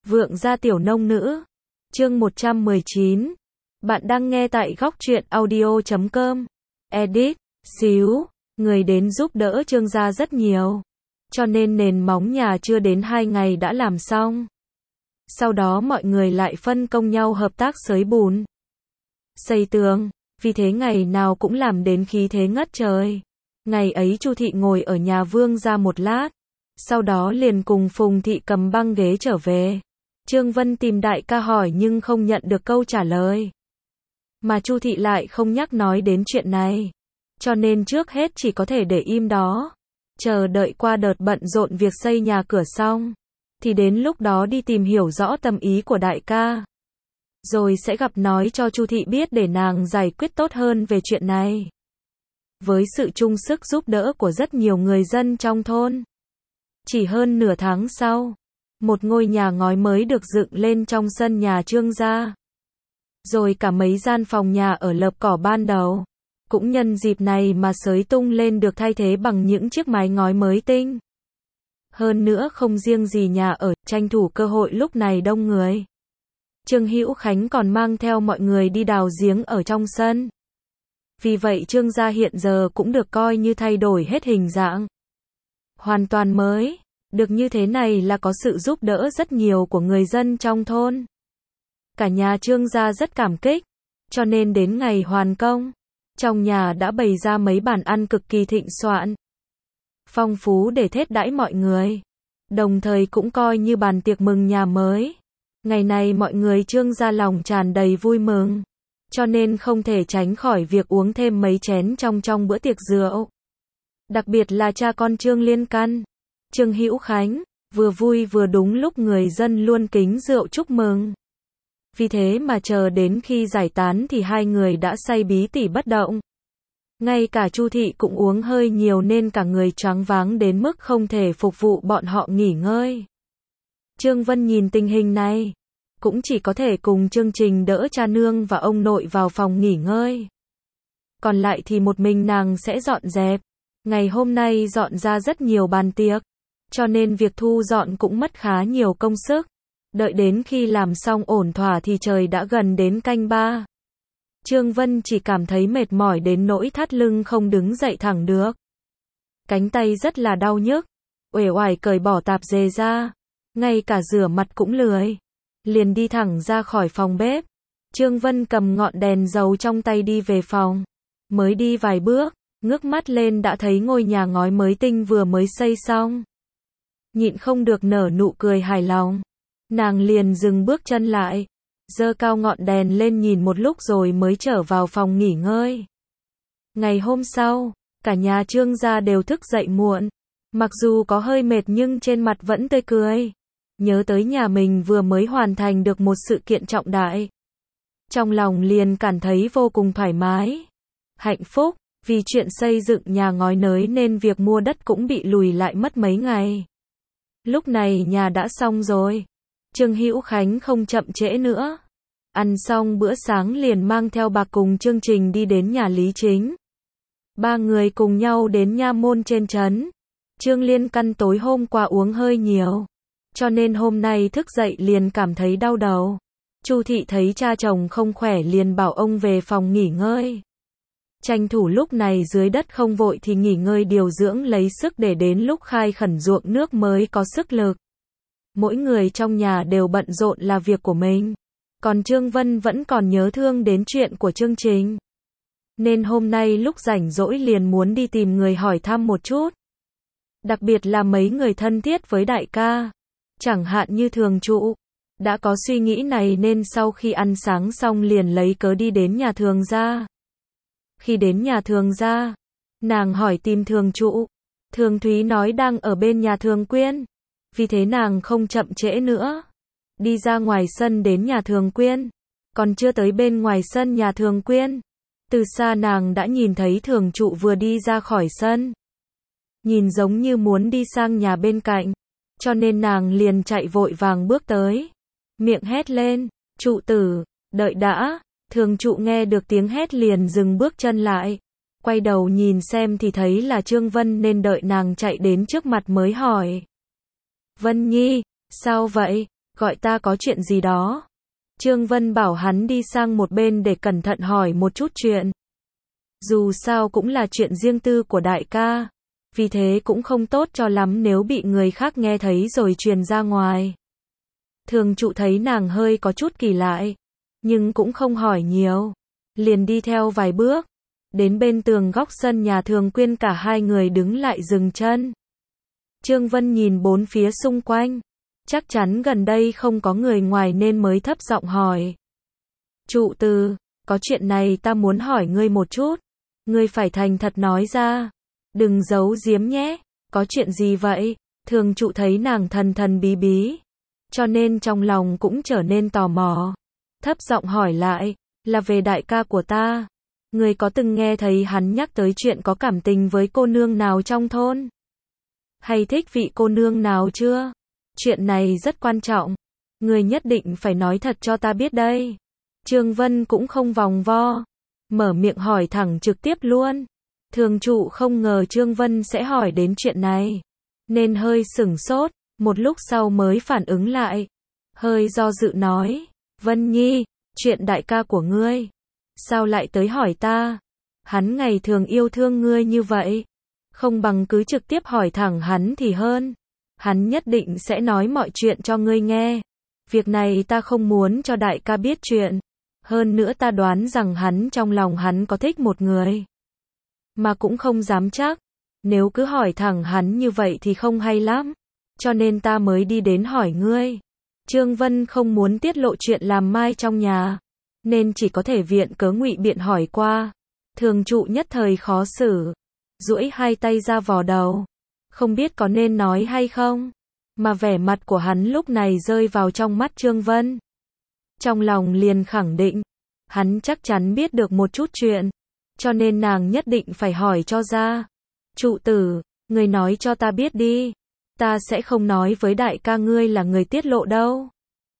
Vượng gia tiểu nông nữ. Chương 119. Bạn đang nghe tại góc truyện audio.com. Edit. Xíu. Người đến giúp đỡ Trương gia rất nhiều. Cho nên nền móng nhà chưa đến 2 ngày đã làm xong. Sau đó mọi người lại phân công nhau hợp tác xới bùn, xây tường. Vì thế ngày nào cũng làm đến khí thế ngất trời. Ngày ấy Chu thị ngồi ở nhà Vương gia một lát. Sau đó liền cùng Phùng thị cầm băng ghế trở về. Trương Vân tìm đại ca hỏi nhưng không nhận được câu trả lời. Mà Chu thị lại không nhắc nói đến chuyện này. Cho nên trước hết chỉ có thể để im đó. Chờ đợi qua đợt bận rộn việc xây nhà cửa xong. Thì đến lúc đó đi tìm hiểu rõ tâm ý của đại ca. Rồi sẽ gặp nói cho Chu thị biết để nàng giải quyết tốt hơn về chuyện này. Với sự chung sức giúp đỡ của rất nhiều người dân trong thôn. Chỉ hơn nửa tháng sau, một ngôi nhà ngói mới được dựng lên trong sân nhà Trương gia. Rồi cả mấy gian phòng nhà ở lợp cỏ ban đầu, cũng nhân dịp này mà xới tung lên được thay thế bằng những chiếc mái ngói mới tinh. Hơn nữa không riêng gì nhà ở, tranh thủ cơ hội lúc này đông người. Trương Hữu Khánh còn mang theo mọi người đi đào giếng ở trong sân. Vì vậy Trương gia hiện giờ cũng được coi như thay đổi hết hình dạng. Hoàn toàn mới. Được như thế này là có sự giúp đỡ rất nhiều của người dân trong thôn. Cả nhà Trương gia rất cảm kích. Cho nên đến ngày hoàn công, trong nhà đã bày ra mấy bàn ăn cực kỳ thịnh soạn, phong phú để thết đãi mọi người. Đồng thời cũng coi như bàn tiệc mừng nhà mới. Ngày này mọi người Trương gia lòng tràn đầy vui mừng. Cho nên không thể tránh khỏi việc uống thêm mấy chén trong bữa tiệc rượu. Đặc biệt là cha con Trương Liên Căn, Trương Hữu Khánh, vừa vui vừa đúng lúc người dân luôn kính rượu chúc mừng. Vì thế mà chờ đến khi giải tán thì hai người đã say bí tỉ bất động. Ngay cả Chu thị cũng uống hơi nhiều nên cả người choáng váng đến mức không thể phục vụ bọn họ nghỉ ngơi. Trương Vân nhìn tình hình này, cũng chỉ có thể cùng Trương Trình đỡ cha nương và ông nội vào phòng nghỉ ngơi. Còn lại thì một mình nàng sẽ dọn dẹp. Ngày hôm nay dọn ra rất nhiều bàn tiệc, cho nên việc thu dọn cũng mất khá nhiều công sức. Đợi đến khi làm xong ổn thỏa thì trời đã gần đến canh 3. Trương Vân chỉ cảm thấy mệt mỏi đến nỗi thắt lưng không đứng dậy thẳng được. Cánh tay rất là đau nhức, uể oải cởi bỏ tạp dề ra, ngay cả rửa mặt cũng lười. Liền đi thẳng ra khỏi phòng bếp. Trương Vân cầm ngọn đèn dầu trong tay đi về phòng. Mới đi vài bước, ngước mắt lên đã thấy ngôi nhà ngói mới tinh vừa mới xây xong. Nhịn không được nở nụ cười hài lòng. Nàng liền dừng bước chân lại, giơ cao ngọn đèn lên nhìn một lúc rồi mới trở vào phòng nghỉ ngơi. Ngày hôm sau, cả nhà Trương gia đều thức dậy muộn. Mặc dù có hơi mệt nhưng trên mặt vẫn tươi cười. Nhớ tới nhà mình vừa mới hoàn thành được một sự kiện trọng đại. Trong lòng liền cảm thấy vô cùng thoải mái, hạnh phúc. Vì chuyện xây dựng nhà ngói nới nên việc mua đất cũng bị lùi lại mất mấy ngày. Lúc này nhà đã xong rồi. Trương Hữu Khánh không chậm trễ nữa. Ăn xong bữa sáng liền mang theo bà cùng Trương Trình đi đến nhà Lý Chính. Ba người cùng nhau đến nha môn trên trấn. Trương Liên Căn tối hôm qua uống hơi nhiều, cho nên hôm nay thức dậy liền cảm thấy đau đầu. Chu thị thấy cha chồng không khỏe liền bảo ông về phòng nghỉ ngơi. Tranh thủ lúc này dưới đất không vội thì nghỉ ngơi điều dưỡng lấy sức để đến lúc khai khẩn ruộng nước mới có sức lực. Mỗi người trong nhà đều bận rộn là việc của mình. Còn Trương Vân vẫn còn nhớ thương đến chuyện của Trương Trình. Nên hôm nay lúc rảnh rỗi liền muốn đi tìm người hỏi thăm một chút. Đặc biệt là mấy người thân thiết với đại ca. Chẳng hạn như Thường Trụ. Đã có suy nghĩ này nên sau khi ăn sáng xong liền lấy cớ đi đến nhà Thường gia. Khi đến nhà Thường gia, nàng hỏi tìm Thường Trụ. Thường Thúy nói đang ở bên nhà Thường Quyên. Vì thế nàng không chậm trễ nữa. Đi ra ngoài sân đến nhà Thường Quyên. Còn chưa tới bên ngoài sân nhà Thường Quyên, từ xa nàng đã nhìn thấy Thường Trụ vừa đi ra khỏi sân. Nhìn giống như muốn đi sang nhà bên cạnh. Cho nên nàng liền chạy vội vàng bước tới. Miệng hét lên, Trụ tử, đợi đã. Thường Trụ nghe được tiếng hét liền dừng bước chân lại. Quay đầu nhìn xem thì thấy là Trương Vân nên đợi nàng chạy đến trước mặt mới hỏi. Vân Nhi, sao vậy? Gọi ta có chuyện gì đó. Trương Vân bảo hắn đi sang một bên để cẩn thận hỏi một chút chuyện. Dù sao cũng là chuyện riêng tư của đại ca. Vì thế cũng không tốt cho lắm nếu bị người khác nghe thấy rồi truyền ra ngoài. Thường trụ thấy nàng hơi có chút kỳ lạ, nhưng cũng không hỏi nhiều. Liền đi theo vài bước. Đến bên tường góc sân nhà Thường Quyên, cả hai người đứng lại dừng chân. Trương Vân nhìn bốn phía xung quanh. Chắc chắn gần đây không có người ngoài nên mới thấp giọng hỏi. Trụ từ, có chuyện này ta muốn hỏi ngươi một chút. Ngươi phải thành thật nói ra. Đừng giấu giếm nhé. Có chuyện gì vậy? Thường trụ thấy nàng thần thần bí bí. Cho nên trong lòng cũng trở nên tò mò. Thấp giọng hỏi lại, là về đại ca của ta. Ngươi có từng nghe thấy hắn nhắc tới chuyện có cảm tình với cô nương nào trong thôn? Hay thích vị cô nương nào chưa? Chuyện này rất quan trọng. Ngươi nhất định phải nói thật cho ta biết đây. Trương Vân cũng không vòng vo. Mở miệng hỏi thẳng trực tiếp luôn. Thường trụ không ngờ Trương Vân sẽ hỏi đến chuyện này. Nên hơi sửng sốt. Một lúc sau mới phản ứng lại. Hơi do dự nói. Vân Nhi, chuyện đại ca của ngươi. Sao lại tới hỏi ta? Hắn ngày thường yêu thương ngươi như vậy. Không bằng cứ trực tiếp hỏi thẳng hắn thì hơn. Hắn nhất định sẽ nói mọi chuyện cho ngươi nghe. Việc này ta không muốn cho đại ca biết chuyện. Hơn nữa ta đoán rằng hắn trong lòng hắn có thích một người. Mà cũng không dám chắc. Nếu cứ hỏi thẳng hắn như vậy thì không hay lắm. Cho nên ta mới đi đến hỏi ngươi. Trương Vân không muốn tiết lộ chuyện làm mai trong nhà. Nên chỉ có thể viện cớ ngụy biện hỏi qua. Thường trụ nhất thời khó xử. Duỗi hai tay ra vò đầu. Không biết có nên nói hay không. Mà vẻ mặt của hắn lúc này rơi vào trong mắt Trương Vân. Trong lòng liền khẳng định. Hắn chắc chắn biết được một chút chuyện. Cho nên nàng nhất định phải hỏi cho ra. Trụ tử, người nói cho ta biết đi. Ta sẽ không nói với đại ca ngươi là người tiết lộ đâu.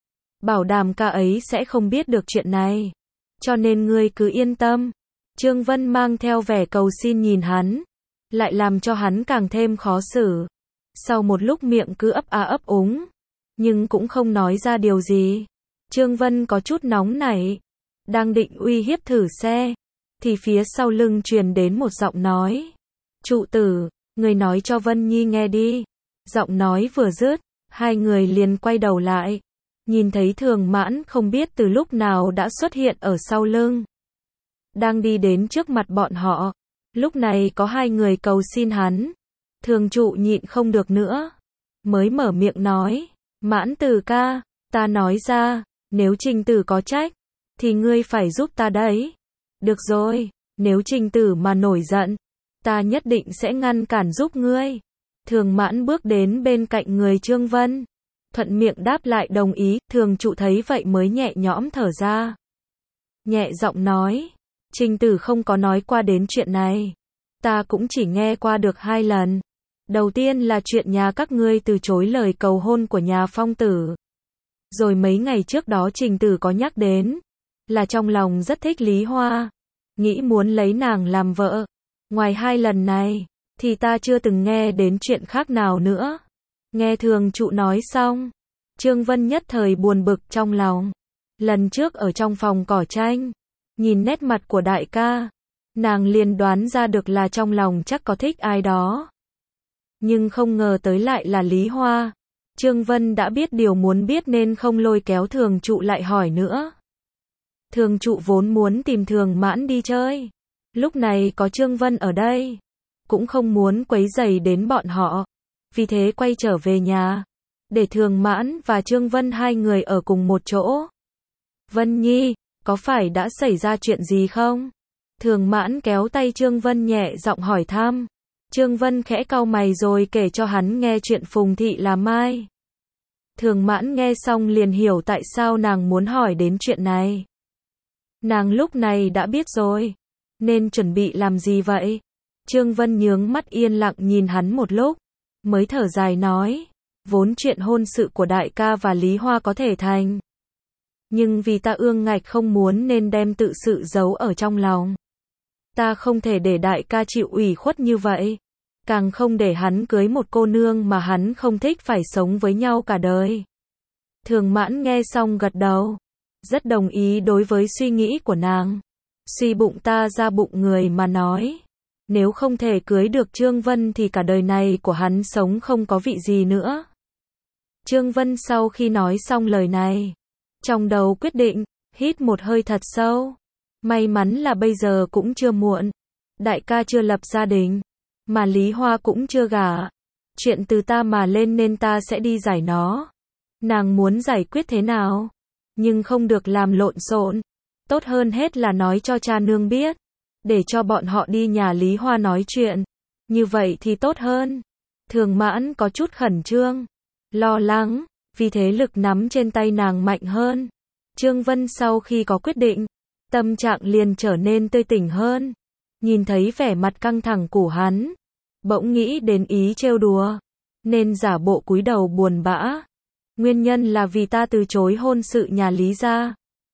Bảo đảm ca ấy sẽ không biết được chuyện này. Cho nên ngươi cứ yên tâm. Trương Vân mang theo vẻ cầu xin nhìn hắn. Lại làm cho hắn càng thêm khó xử. Sau một lúc miệng cứ ấp a ấp úng. Nhưng cũng không nói ra điều gì. Trương Vân có chút nóng nảy. Đang định uy hiếp thử xe. Thì phía sau lưng truyền đến một giọng nói. Trụ tử, người nói cho Vân Nhi nghe đi. Giọng nói vừa dứt. Hai người liền quay đầu lại. Nhìn thấy Thường Mãn không biết từ lúc nào đã xuất hiện ở sau lưng. Đang đi đến trước mặt bọn họ. Lúc này có hai người cầu xin hắn. Thường trụ nhịn không được nữa. Mới mở miệng nói. Mãn Tử ca, ta nói ra, nếu Trình Tử có trách, thì ngươi phải giúp ta đấy. Được rồi, nếu Trình Tử mà nổi giận, ta nhất định sẽ ngăn cản giúp ngươi. Thường Mãn bước đến bên cạnh người Trương Vân. Thuận miệng đáp lại đồng ý. Thường trụ thấy vậy mới nhẹ nhõm thở ra. Nhẹ giọng nói. Trình Tử không có nói qua đến chuyện này. Ta cũng chỉ nghe qua được 2 lần. Đầu tiên là chuyện nhà các ngươi từ chối lời cầu hôn của nhà Phong Tử. Rồi mấy ngày trước đó Trình Tử có nhắc đến. Là trong lòng rất thích Lý Hoa. Nghĩ muốn lấy nàng làm vợ. Ngoài 2 lần này, thì ta chưa từng nghe đến chuyện khác nào nữa. Nghe Thường trụ nói xong. Trương Vân nhất thời buồn bực trong lòng. Lần trước ở trong phòng cỏ tranh. Nhìn nét mặt của đại ca. Nàng liền đoán ra được là trong lòng chắc có thích ai đó. Nhưng không ngờ tới lại là Lý Hoa. Trương Vân đã biết điều muốn biết nên không lôi kéo Thường trụ lại hỏi nữa. Thường trụ vốn muốn tìm Thường Mãn đi chơi. Lúc này có Trương Vân ở đây. Cũng không muốn quấy rầy đến bọn họ. Vì thế quay trở về nhà. Để Thường Mãn và Trương Vân hai người ở cùng một chỗ. Vân Nhi, có phải đã xảy ra chuyện gì không? Thường Mãn kéo tay Trương Vân nhẹ giọng hỏi thăm. Trương Vân khẽ cau mày rồi kể cho hắn nghe chuyện Phùng Thị làm mai. Thường Mãn nghe xong liền hiểu tại sao nàng muốn hỏi đến chuyện này. Nàng lúc này đã biết rồi. Nên chuẩn bị làm gì vậy? Trương Vân nhướng mắt yên lặng nhìn hắn một lúc. Mới thở dài nói. Vốn chuyện hôn sự của đại ca và Lý Hoa có thể thành. Nhưng vì ta ương ngạch không muốn nên đem tự sự giấu ở trong lòng. Ta không thể để đại ca chịu ủy khuất như vậy. Càng không để hắn cưới một cô nương mà hắn không thích phải sống với nhau cả đời. Thường Mãn nghe xong gật đầu, rất đồng ý đối với suy nghĩ của nàng. Suy bụng ta ra bụng người mà nói, nếu không thể cưới được Trương Vân thì cả đời này của hắn sống không có vị gì nữa. Trương Vân sau khi nói xong lời này, trong đầu quyết định, hít một hơi thật sâu. May mắn là bây giờ cũng chưa muộn. Đại ca chưa lập gia đình, mà Lý Hoa cũng chưa gả. Chuyện từ ta mà lên nên ta sẽ đi giải nó. Nàng muốn giải quyết thế nào? Nhưng không được làm lộn xộn. Tốt hơn hết là nói cho cha nương biết, để cho bọn họ đi nhà Lý Hoa nói chuyện. Như vậy thì tốt hơn. Thường Mãn có chút khẩn trương, lo lắng, vì thế lực nắm trên tay nàng mạnh hơn. Trương Vân sau khi có quyết định, tâm trạng liền trở nên tươi tỉnh hơn. Nhìn thấy vẻ mặt căng thẳng của hắn, bỗng nghĩ đến ý trêu đùa, nên giả bộ cúi đầu buồn bã. Nguyên nhân là vì ta từ chối hôn sự nhà Lý gia.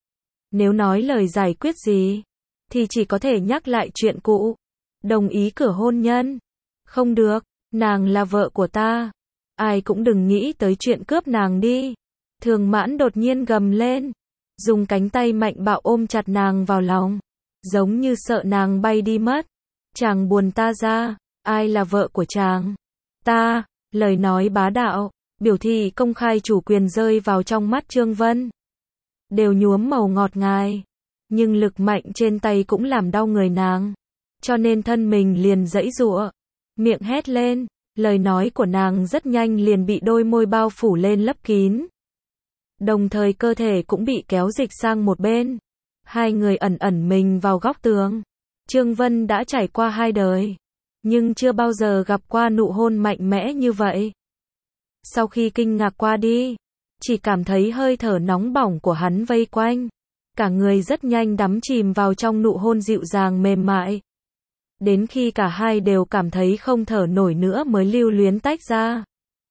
Nếu nói lời giải quyết gì, thì chỉ có thể nhắc lại chuyện cũ. Đồng ý cửa hôn nhân. Không được, nàng là vợ của ta. Ai cũng đừng nghĩ tới chuyện cướp nàng đi. Thường Mãn đột nhiên gầm lên, dùng cánh tay mạnh bạo ôm chặt nàng vào lòng, giống như sợ nàng bay đi mất. Chàng buồn ta ra, ai là vợ của chàng? Ta, lời nói bá đạo, biểu thị công khai chủ quyền rơi vào trong mắt Trương Vân. Đều nhuốm màu ngọt ngào, nhưng lực mạnh trên tay cũng làm đau người nàng, cho nên thân mình liền giãy giụa, miệng hét lên. Lời nói của nàng rất nhanh liền bị đôi môi bao phủ lên lấp kín. Đồng thời cơ thể cũng bị kéo dịch sang một bên. Hai người ẩn ẩn mình vào góc tường. Trương Vân đã trải qua hai đời, nhưng chưa bao giờ gặp qua nụ hôn mạnh mẽ như vậy. Sau khi kinh ngạc qua đi, chỉ cảm thấy hơi thở nóng bỏng của hắn vây quanh. Cả người rất nhanh đắm chìm vào trong nụ hôn dịu dàng mềm mại. Đến khi cả hai đều cảm thấy không thở nổi nữa mới lưu luyến tách ra.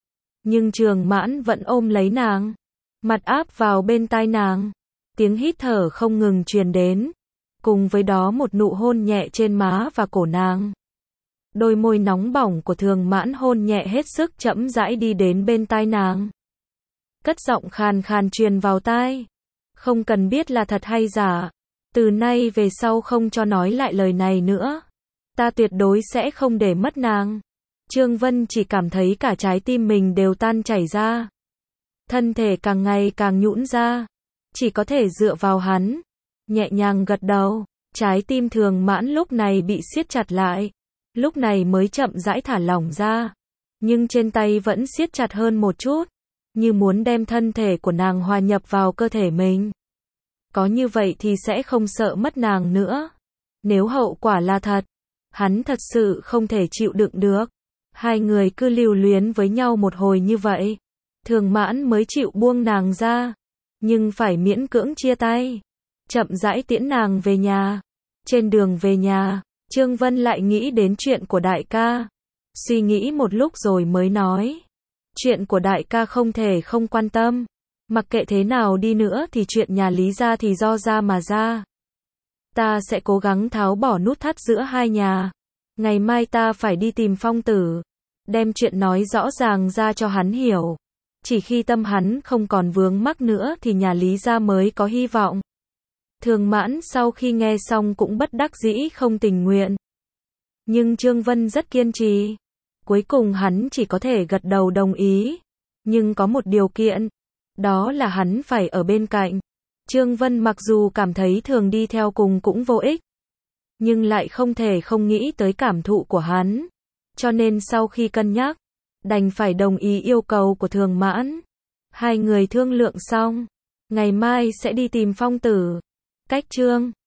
Nhưng Trường Mãn vẫn ôm lấy nàng, mặt áp vào bên tai nàng. Tiếng hít thở không ngừng truyền đến, cùng với đó một nụ hôn nhẹ trên má và cổ nàng. Đôi môi nóng bỏng của Thường Mãn hôn nhẹ hết sức chậm rãi đi đến bên tai nàng. Cất giọng khàn khàn truyền vào tai. Không cần biết là thật hay giả, từ nay về sau không cho nói lại lời này nữa. Ta tuyệt đối sẽ không để mất nàng. Trương Vân chỉ cảm thấy cả trái tim mình đều tan chảy ra. Thân thể càng ngày càng nhũn ra. Chỉ có thể dựa vào hắn. Nhẹ nhàng gật đầu. Trái tim Thường Mãn lúc này bị siết chặt lại. Lúc này mới chậm rãi thả lỏng ra. Nhưng trên tay vẫn siết chặt hơn một chút. Như muốn đem thân thể của nàng hòa nhập vào cơ thể mình. Có như vậy thì sẽ không sợ mất nàng nữa. Nếu hậu quả là thật, hắn thật sự không thể chịu đựng được. Hai người cứ lưu luyến với nhau một hồi như vậy. Thường Mãn mới chịu buông nàng ra. Nhưng phải miễn cưỡng chia tay. Chậm rãi tiễn nàng về nhà. Trên đường về nhà, Trương Vân lại nghĩ đến chuyện của đại ca. Suy nghĩ một lúc rồi mới nói. Chuyện của đại ca không thể không quan tâm. Mặc kệ thế nào đi nữa thì chuyện nhà Lý gia thì do ra mà ra. Ta sẽ cố gắng tháo bỏ nút thắt giữa hai nhà. Ngày mai ta phải đi tìm Phong Tử, đem chuyện nói rõ ràng ra cho hắn hiểu. Chỉ khi tâm hắn không còn vướng mắc nữa thì nhà Lý gia mới có hy vọng. Thường Mãn sau khi nghe xong cũng bất đắc dĩ không tình nguyện. Nhưng Trương Vân rất kiên trì. Cuối cùng hắn chỉ có thể gật đầu đồng ý. Nhưng có một điều kiện. Đó là hắn phải ở bên cạnh. Trương Vân mặc dù cảm thấy Thường đi theo cùng cũng vô ích, nhưng lại không thể không nghĩ tới cảm thụ của hắn. Cho nên sau khi cân nhắc, đành phải đồng ý yêu cầu của Thường Mãn. Hai người thương lượng xong, ngày mai sẽ đi tìm Phong Tử. Cách chương